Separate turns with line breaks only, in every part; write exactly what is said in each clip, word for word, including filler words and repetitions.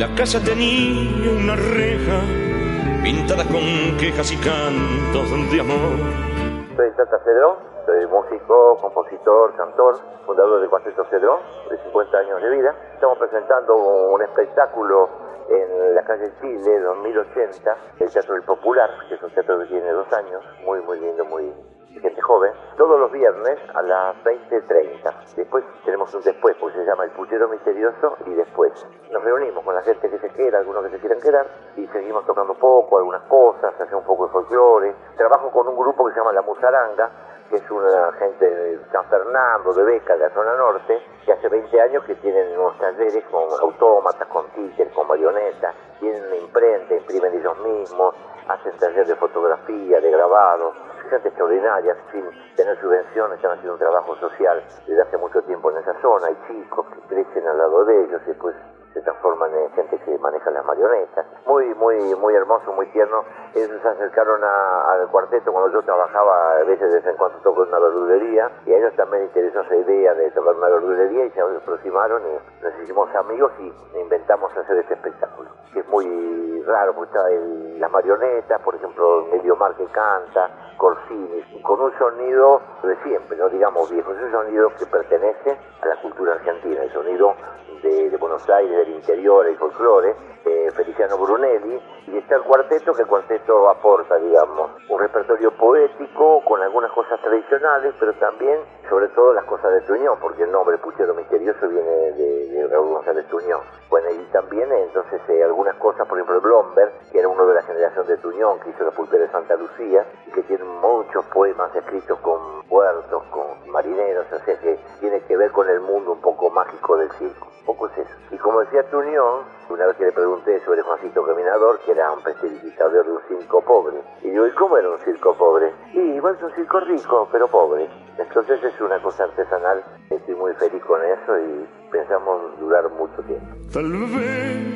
La casa tenía una reja pintada con quejas y cantos de amor.
Soy Tata Cedrón, soy músico, compositor, cantor, fundador del Cuarteto Cedrón, de cincuenta años de vida. Estamos presentando un espectáculo en la calle Chile, dos mil ochenta, el Teatro del Popular, que es un teatro que tiene dos años, muy muy lindo, muy gente joven, todos los viernes a las veinte treinta. Después tenemos un después, porque se llama El Puchero Misterioso, y después nos reunimos con la gente que se queda, algunos que se quieran quedar, y seguimos tocando poco, algunas cosas, hacemos un poco de folclore. Trabajo con un grupo que se llama La Musaranga, que es una gente de San Fernando, de Beca, de la zona norte, que hace veinte años que tienen unos talleres con autómatas, con títeres, con marionetas, tienen una imprenta, imprimen ellos mismos, hacen talleres de fotografía, de grabado. Gente extraordinaria, sin tener subvenciones, están haciendo un trabajo social desde hace mucho tiempo en esa zona. Hay chicos que crecen al lado de ellos y después se transforman en gente que maneja las marionetas. Muy, muy, muy hermoso, muy tierno. Ellos se acercaron a, al cuarteto cuando yo trabajaba, a veces de vez en cuando toco en una verdulería, y a ellos también les interesó esa idea de tocar en una verdulería y se aproximaron y nos hicimos amigos y inventamos hacer este espectáculo, que es muy raro, porque está el, las marionetas, por ejemplo, Elio Mar que canta, Corsini, con un sonido de siempre, no digamos viejo, es un sonido que pertenece a la cultura argentina, el sonido de, de Buenos Aires, del interior, el folclore, eh, Feliciano Brunelli, y está el cuarteto, que el cuarteto aporta, digamos, un repertorio poético con algunas cosas tradicionales, pero también, sobre todo, las cosas de Tuñón, porque el nombre Puchero Misterioso viene de, de Raúl González Tuñón. Bueno, y también, entonces, eh, algunas cosas, por ejemplo, Blomberg, que era uno de la generación de Tuñón, que hizo La Pulpera de Santa Lucía, y que tiene muchos poemas escritos con puertos, con marineros, o sea, que tiene que ver con el mundo un poco mágico del circo. Un poco es eso. Y como decía Tuñón, una vez que le pregunté sobre Juancito Caminador, que era un prestidigitador de un circo pobre, y digo, ¿y cómo era un circo pobre? Y igual es un circo rico, pero pobre. Entonces es una cosa artesanal, estoy muy feliz con eso y pensamos durar mucho tiempo.
Tal vez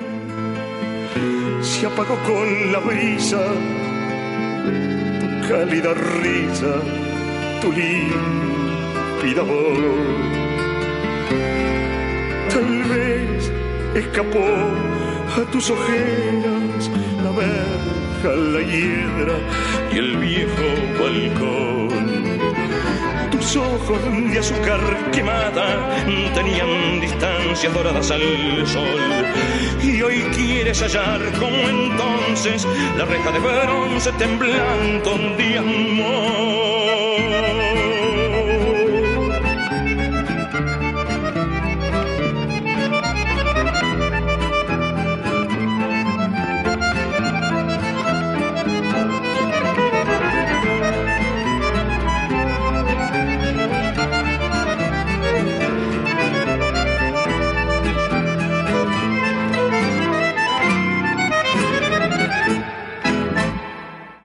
se apagó con la brisa tu cálida risa, tu límpida voz. Tal vez escapó a tus ojeras la verja, la hiedra y el viejo balcón. Tus ojos de azúcar quemada tenían distancias doradas al sol, y hoy quieres hallar como entonces la reja de bronce temblando de amor.